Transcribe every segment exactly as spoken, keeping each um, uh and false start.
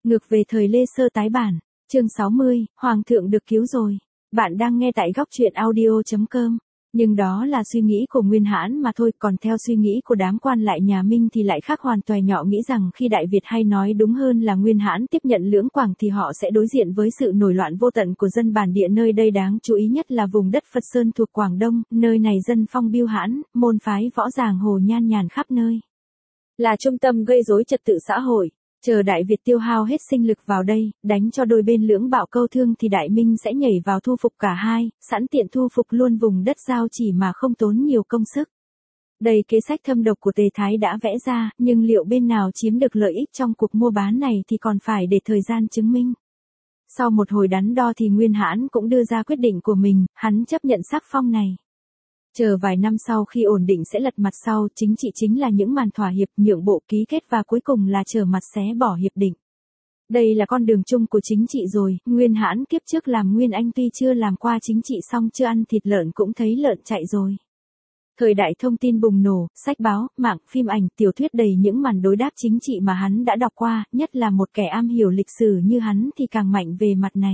Ngược về thời Lê Sơ tái bản, chương sáu mươi, Hoàng thượng được cứu rồi. Bạn đang nghe tại góc truyện audio chấm com. Nhưng đó là suy nghĩ của Nguyên Hãn mà thôi, còn theo suy nghĩ của đám quan lại nhà Minh thì lại khác hoàn toàn. Nhỏ nghĩ rằng khi Đại Việt, hay nói đúng hơn là Nguyên Hãn tiếp nhận Lưỡng Quảng thì họ sẽ đối diện với sự nổi loạn vô tận của dân bản địa nơi đây. Đáng chú ý nhất là vùng đất Phật Sơn thuộc Quảng Đông, nơi này dân phong biêu hãn, môn phái võ giang hồ nhan nhản khắp nơi, là trung tâm gây rối trật tự xã hội. Chờ Đại Việt tiêu hao hết sinh lực vào đây, đánh cho đôi bên lưỡng bạo câu thương thì Đại Minh sẽ nhảy vào thu phục cả hai, sẵn tiện thu phục luôn vùng đất giao chỉ mà không tốn nhiều công sức. Đây kế sách thâm độc của Tề Thái đã vẽ ra, nhưng liệu bên nào chiếm được lợi ích trong cuộc mua bán này thì còn phải để thời gian chứng minh. Sau một hồi đắn đo thì Nguyên Hãn cũng đưa ra quyết định của mình, hắn chấp nhận sắc phong này. Chờ vài năm sau khi ổn định sẽ lật mặt sau, chính trị chính là những màn thỏa hiệp, nhượng bộ, ký kết và cuối cùng là trở mặt xé bỏ hiệp định. Đây là con đường chung của chính trị rồi. Nguyên Hãn kiếp trước làm Nguyên Anh tuy chưa làm qua chính trị xong chưa ăn thịt lợn cũng thấy lợn chạy rồi. Thời đại thông tin bùng nổ, sách báo, mạng, phim ảnh, tiểu thuyết đầy những màn đối đáp chính trị mà hắn đã đọc qua, nhất là một kẻ am hiểu lịch sử như hắn thì càng mạnh về mặt này.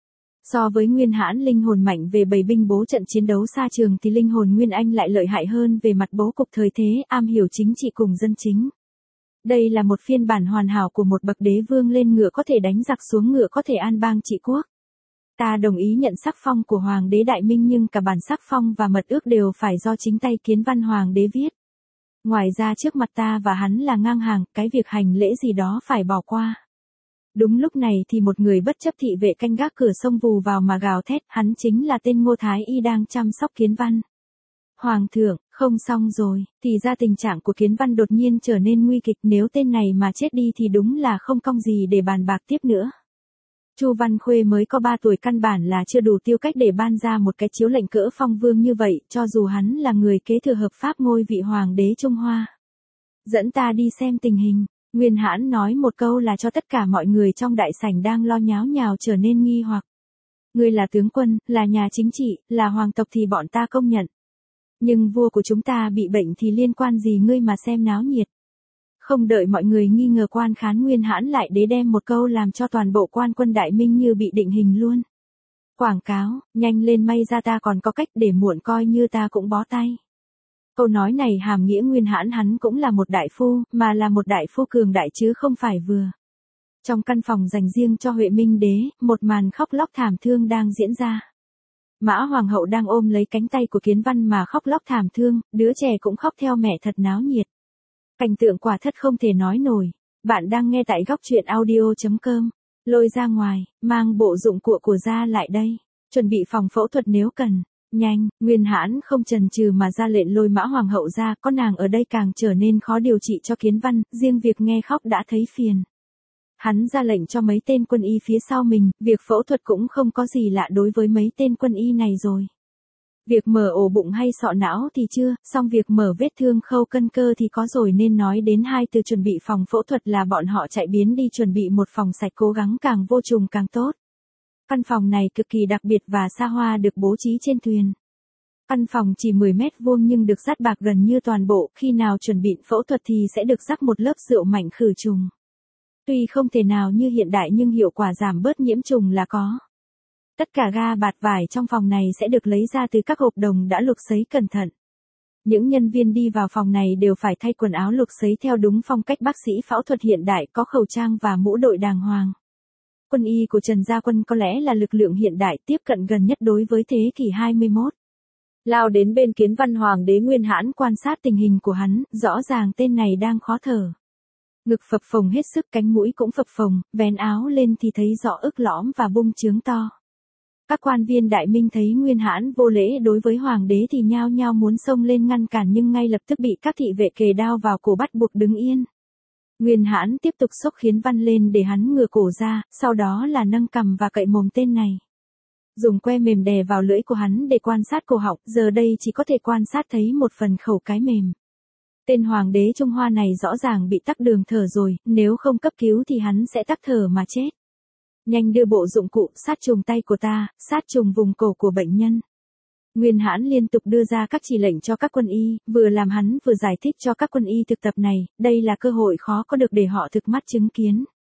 So với Nguyên Hãn linh hồn mạnh về bày binh bố trận chiến đấu xa trường thì linh hồn Nguyên Anh lại lợi hại hơn về mặt bố cục thời thế, am hiểu chính trị cùng dân chính. Đây là một phiên bản hoàn hảo của một bậc đế vương lên ngựa có thể đánh giặc, xuống ngựa có thể an bang trị quốc. Ta đồng ý nhận sắc phong của Hoàng đế Đại Minh, nhưng cả bản sắc phong và mật ước đều phải do chính tay Kiến Văn Hoàng đế viết. Ngoài ra trước mặt ta và hắn là ngang hàng, cái việc hành lễ gì đó phải bỏ qua. Đúng lúc này thì một người bất chấp thị vệ canh gác cửa xông vù vào mà gào thét, hắn chính là tên Ngô Thái Y đang chăm sóc Kiến Văn. Hoàng thượng, không xong rồi, thì ra tình trạng của Kiến Văn đột nhiên trở nên nguy kịch, nếu tên này mà chết đi thì đúng là không công gì để bàn bạc tiếp nữa. Chu Văn Khuê mới có ba tuổi, căn bản là chưa đủ tiêu cách để ban ra một cái chiếu lệnh cỡ phong vương như vậy, cho dù hắn là người kế thừa hợp pháp ngôi vị Hoàng đế Trung Hoa. Dẫn ta đi xem tình hình. Nguyên Hãn nói một câu là cho tất cả mọi người trong đại sảnh đang lo nháo nhào trở nên nghi hoặc. Ngươi là tướng quân, là nhà chính trị, là hoàng tộc thì bọn ta công nhận. Nhưng vua của chúng ta bị bệnh thì liên quan gì ngươi mà xem náo nhiệt. Không đợi mọi người nghi ngờ quan khán, Nguyên Hãn lại đế đem một câu làm cho toàn bộ quan quân Đại Minh như bị định hình luôn. Quảng cáo, nhanh lên may ra, ta còn có cách, để muộn coi như ta cũng bó tay. Câu nói này hàm nghĩa Nguyên Hãn hắn cũng là một đại phu, mà là một đại phu cường đại chứ không phải vừa. Trong căn phòng dành riêng cho Huệ Minh đế, một màn khóc lóc thảm thương đang diễn ra. Mã Hoàng hậu đang ôm lấy cánh tay của Kiến Văn mà khóc lóc thảm thương, đứa trẻ cũng khóc theo mẹ thật náo nhiệt. Cảnh tượng quả thất không thể nói nổi. Bạn đang nghe tại góc truyện audio chấm com. Lôi ra ngoài, mang bộ dụng cụ của ra lại đây. Chuẩn bị phòng phẫu thuật nếu cần. Nhanh, Nguyên Hãn không chần chừ mà ra lệnh lôi Mã Hoàng hậu ra, có nàng ở đây càng trở nên khó điều trị cho Kiến Văn, riêng việc nghe khóc đã thấy phiền. Hắn ra lệnh cho mấy tên quân y phía sau mình, việc phẫu thuật cũng không có gì lạ đối với mấy tên quân y này rồi. Việc mở ổ bụng hay sọ não thì chưa, song việc mở vết thương khâu cân cơ thì có rồi, nên nói đến hai từ chuẩn bị phòng phẫu thuật là bọn họ chạy biến đi chuẩn bị một phòng sạch, cố gắng càng vô trùng càng tốt. Căn phòng này cực kỳ đặc biệt và xa hoa, được bố trí trên thuyền. Căn phòng chỉ mười mét vuông nhưng được dắt bạc gần như toàn bộ, khi nào chuẩn bị phẫu thuật thì sẽ được rắc một lớp rượu mạnh khử trùng. Tuy không thể nào như hiện đại nhưng hiệu quả giảm bớt nhiễm trùng là có. Tất cả ga bạt vải trong phòng này sẽ được lấy ra từ các hộp đồng đã lục sấy cẩn thận. Những nhân viên đi vào phòng này đều phải thay quần áo lục sấy theo đúng phong cách bác sĩ phẫu thuật hiện đại, có khẩu trang và mũ đội đàng hoàng. Quân y của Trần Gia Quân có lẽ là lực lượng hiện đại tiếp cận gần nhất đối với thế kỷ hai mươi mốt. Lao đến bên Kiến Văn Hoàng đế Nguyên Hãn quan sát tình hình của hắn, rõ ràng tên này đang khó thở. Ngực phập phồng hết sức, cánh mũi cũng phập phồng, vén áo lên thì thấy rõ ức lõm và bung trướng to. Các quan viên Đại Minh thấy Nguyên Hãn vô lễ đối với Hoàng đế thì nhao nhao muốn xông lên ngăn cản, nhưng ngay lập tức bị các thị vệ kề đao vào cổ bắt buộc đứng yên. Nguyên Hãn tiếp tục xốc Kiến Văn lên để hắn ngửa cổ ra, sau đó là nâng cằm và cậy mồm tên này. Dùng que mềm đè vào lưỡi của hắn để quan sát cổ họng, giờ đây chỉ có thể quan sát thấy một phần khẩu cái mềm. Tên Hoàng đế Trung Hoa này rõ ràng bị tắc đường thở rồi, nếu không cấp cứu thì hắn sẽ tắc thở mà chết. Nhanh đưa bộ dụng cụ sát trùng tay của ta, sát trùng vùng cổ của bệnh nhân. Nguyên Hãn liên tục đưa ra các chỉ lệnh cho các quân y, vừa làm hắn vừa giải thích cho các quân y thực tập này, đây là cơ hội khó có được để họ thực mắt chứng kiến.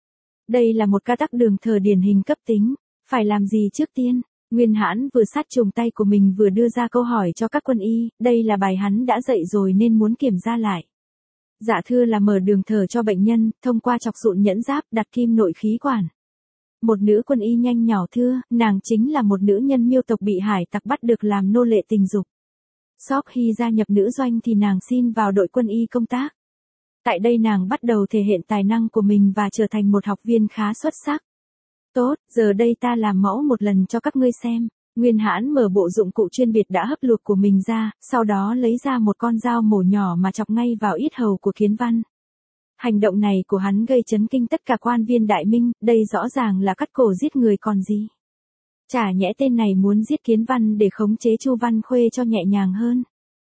Đây là một ca tắc đường thở điển hình cấp tính. Phải làm gì trước tiên? Nguyên Hãn vừa sát trùng tay của mình vừa đưa ra câu hỏi cho các quân y, đây là bài hắn đã dạy rồi nên muốn kiểm tra lại. Dạ thưa là mở đường thở cho bệnh nhân, thông qua chọc sụn nhẫn giáp đặt kim nội khí quản. Một nữ quân y nhanh nhỏ thưa, nàng chính là một nữ nhân Miêu tộc bị hải tặc bắt được làm nô lệ tình dục. Sau khi gia nhập nữ doanh thì nàng xin vào đội quân y công tác. Tại đây nàng bắt đầu thể hiện tài năng của mình và trở thành một học viên khá xuất sắc. Tốt, giờ đây ta làm mẫu một lần cho các ngươi xem. Nguyên Hãn mở bộ dụng cụ chuyên biệt đã hấp luộc của mình ra, sau đó lấy ra một con dao mổ nhỏ mà chọc ngay vào yết hầu của Kiến Văn. Hành động này của hắn gây chấn kinh tất cả quan viên Đại Minh, đây rõ ràng là cắt cổ giết người còn gì. Chả nhẽ tên này muốn giết Kiến Văn để khống chế Chu Văn Khuê cho nhẹ nhàng hơn.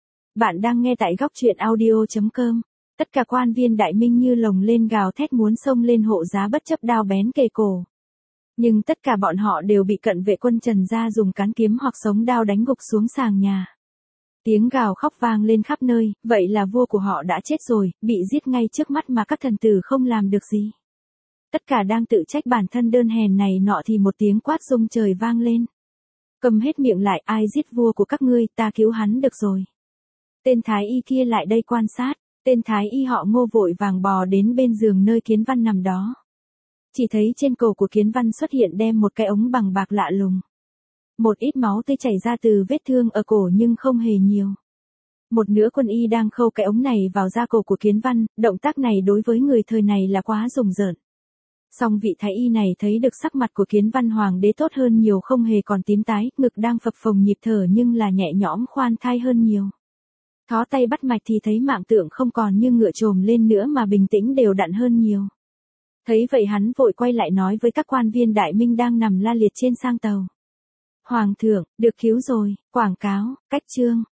Bạn đang nghe tại góc truyện audio chấm com. Tất cả quan viên Đại Minh như lồng lên gào thét muốn xông lên hộ giá bất chấp đao bén kề cổ. Nhưng tất cả bọn họ đều bị cận vệ quân Trần gia dùng cán kiếm hoặc sống đao đánh gục xuống sàng nhà. Tiếng gào khóc vang lên khắp nơi, vậy là vua của họ đã chết rồi, bị giết ngay trước mắt mà các thần tử không làm được gì. Tất cả đang tự trách bản thân đơn hèn này nọ thì một tiếng quát rung trời vang lên. Cầm hết miệng lại, ai giết vua của các ngươi, ta cứu hắn được rồi. Tên thái y kia lại đây quan sát, tên thái y họ Ngô vội vàng bò đến bên giường nơi Kiến Văn nằm đó. Chỉ thấy trên cổ của Kiến Văn xuất hiện đem một cái ống bằng bạc lạ lùng. Một ít máu tươi chảy ra từ vết thương ở cổ nhưng không hề nhiều. Một nửa quân y đang khâu cái ống này vào da cổ của Kiến Văn, động tác này đối với người thời này là quá rùng rợn. Song vị thái y này thấy được sắc mặt của Kiến Văn hoàng đế tốt hơn nhiều, không hề còn tím tái, ngực đang phập phồng nhịp thở nhưng là nhẹ nhõm khoan thai hơn nhiều. Thó tay bắt mạch thì thấy mạng tượng không còn như ngựa trồm lên nữa mà bình tĩnh đều đặn hơn nhiều. Thấy vậy hắn vội quay lại nói với các quan viên Đại Minh đang nằm la liệt trên sang tàu. Hoàng thượng, được cứu rồi, quảng cáo, cách chương.